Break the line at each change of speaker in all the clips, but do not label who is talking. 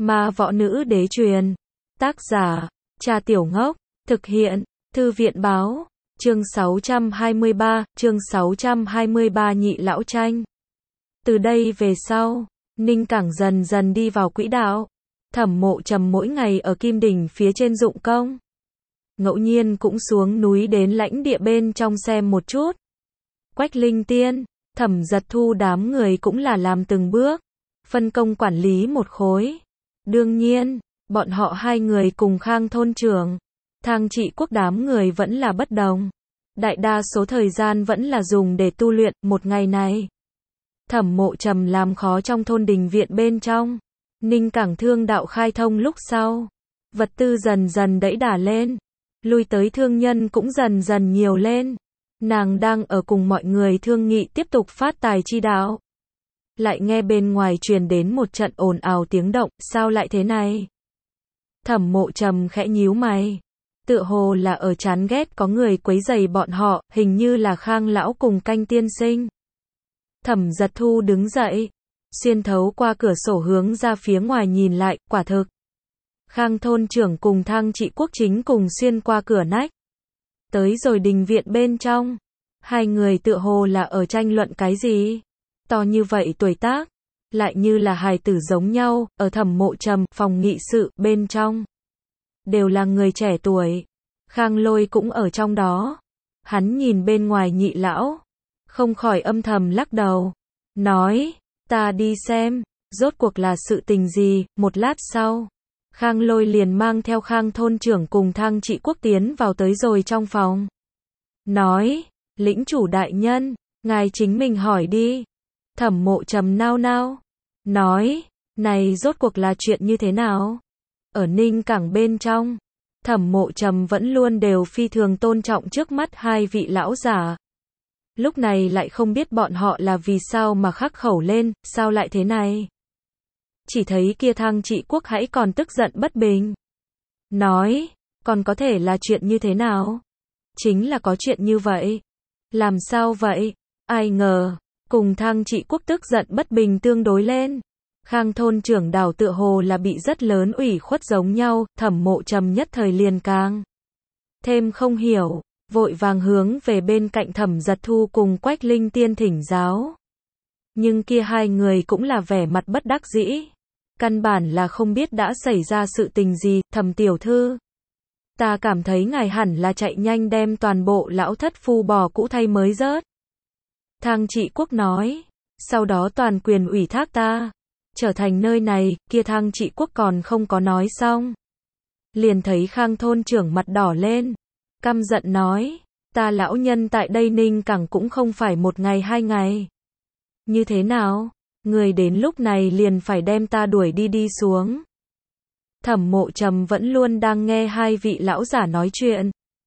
Ma võ nữ đế truyền. Tác giả, Trà Tiểu Ngốc. Thực hiện, Thư viện báo. Chương 623 Nhị Lão Tranh. Từ đây về sau, Ninh Cảng dần dần đi vào quỹ đạo. Thẩm Mộ Trầm mỗi ngày ở Kim Đỉnh phía trên dụng công. Ngẫu nhiên cũng xuống núi đến lãnh địa bên trong xem một chút. Quách Linh Tiên, Thẩm Giật Thu đám người cũng là làm từng bước, phân công quản lý một khối. Đương nhiên, bọn họ hai người cùng Khang thôn trưởng, Thang Trị Quốc đám người vẫn là bất đồng. Đại đa số thời gian vẫn là dùng để tu luyện. Một ngày này, Thẩm Mộ Trầm làm khó trong thôn đình viện bên trong. Ninh Cảng thương đạo khai thông lúc sau, vật tư dần dần đẩy đà lên, lui tới thương nhân cũng dần dần nhiều lên. Nàng đang ở cùng mọi người thương nghị tiếp tục phát tài chi đạo. Lại nghe bên ngoài truyền đến một trận ồn ào tiếng động, sao lại thế này? Thẩm Mộ Trầm khẽ nhíu mày, tựa hồ là ở chán ghét có người quấy rầy bọn họ, hình như là Khang lão cùng Canh tiên sinh. Thẩm Giật Thu đứng dậy, xuyên thấu qua cửa sổ hướng ra phía ngoài nhìn lại, quả thực, Khang thôn trưởng cùng Thang Trị Quốc chính cùng xuyên qua cửa nách. Tới rồi đình viện bên trong, hai người tựa hồ là ở tranh luận cái gì. To như vậy tuổi tác, lại như là hài tử giống nhau, ở Thẩm Mộ Trầm phòng nghị sự bên trong. Đều là người trẻ tuổi. Khang Lôi cũng ở trong đó. Hắn nhìn bên ngoài nhị lão, không khỏi âm thầm lắc đầu, nói, ta đi xem, rốt cuộc là sự tình gì. Một lát sau, Khang Lôi liền mang theo Khang thôn trưởng cùng Thang Trị Quốc tiến vào tới rồi trong phòng. Nói, lĩnh chủ đại nhân, ngài chính mình hỏi đi. Thẩm Mộ Trầm nao nao, nói, này rốt cuộc là chuyện như thế nào? Ở Ninh Cảng bên trong, Thẩm Mộ Trầm vẫn luôn đều phi thường tôn trọng trước mắt hai vị lão giả. Lúc này lại không biết bọn họ là vì sao mà khắc khẩu lên, sao lại thế này? Chỉ thấy kia Thang Trị Quốc hãy còn tức giận bất bình. Nói, còn có thể là chuyện như thế nào? Chính là có chuyện như vậy. Làm sao vậy? Ai ngờ, cùng Thang Trị Quốc tức giận bất bình tương đối lên. Khang thôn trưởng đảo tựa hồ là bị rất lớn ủy khuất giống nhau. Thẩm Mộ Trầm nhất thời liền càng thêm không hiểu, vội vàng hướng về bên cạnh Thẩm Giật Thu cùng Quách Linh Tiên thỉnh giáo. Nhưng kia hai người cũng là vẻ mặt bất đắc dĩ, căn bản là không biết đã xảy ra sự tình gì. Thẩm tiểu thư, ta cảm thấy ngài hẳn là chạy nhanh đem toàn bộ lão thất phu bò cũ thay mới rớt. Thang Trị Quốc nói, sau đó toàn quyền ủy thác ta, trở thành nơi này. Kia Thang Trị Quốc còn không có nói xong, liền thấy Khang thôn trưởng mặt đỏ lên, căm giận nói, ta lão nhân tại đây Ninh Cảng cũng không phải một ngày hai ngày. Như thế nào, người đến lúc này liền phải đem ta đuổi đi xuống. Thẩm Mộ Trầm vẫn luôn đang nghe hai vị lão giả nói chuyện,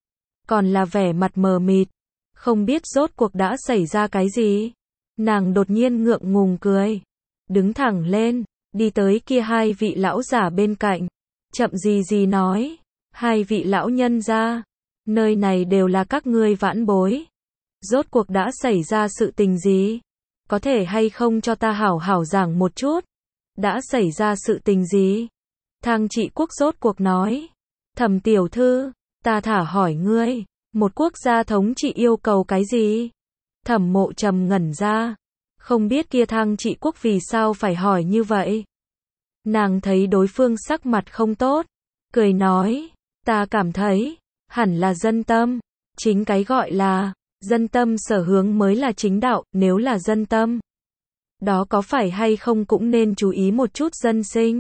còn là vẻ mặt mờ mịt, không biết rốt cuộc đã xảy ra cái gì. Nàng đột nhiên ngượng ngùng cười, đứng thẳng lên, đi tới kia hai vị lão giả bên cạnh, chậm gì nói, hai vị lão nhân gia, nơi này đều là các ngươi vãn bối. Rốt cuộc đã xảy ra sự tình gì? Có thể hay không cho ta hảo hảo giảng một chút? Đã xảy ra sự tình gì? Thang Trị Quốc rốt cuộc nói, Thẩm tiểu thư, ta thả hỏi ngươi, một quốc gia thống trị yêu cầu cái gì? Thẩm Mộ Trầm ngẩn ra, không biết kia Thang Trị Quốc vì sao phải hỏi như vậy. Nàng thấy đối phương sắc mặt không tốt, cười nói, ta cảm thấy, hẳn là dân tâm. Chính cái gọi là dân tâm sở hướng mới là chính đạo. Nếu là dân tâm, đó có phải hay không cũng nên chú ý một chút dân sinh.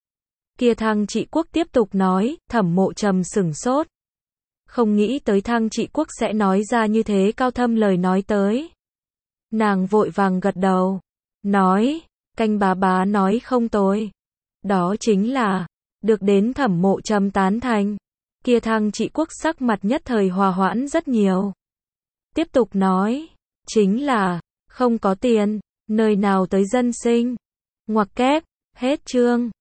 Kia Thang Trị Quốc tiếp tục nói. Thẩm Mộ Trầm sửng sốt, không nghĩ tới Thang Trị Quốc sẽ nói ra như thế cao thâm lời nói tới. Nàng vội vàng gật đầu, nói, Canh bá nói không tồi. Đó chính là, được đến Thẩm Mộ Trầm tán thành. Kia Thang Trị Quốc sắc mặt nhất thời hòa hoãn rất nhiều. Tiếp tục nói, chính là, không có tiền, nơi nào tới dân sinh. Ngoặc kép, hết chương.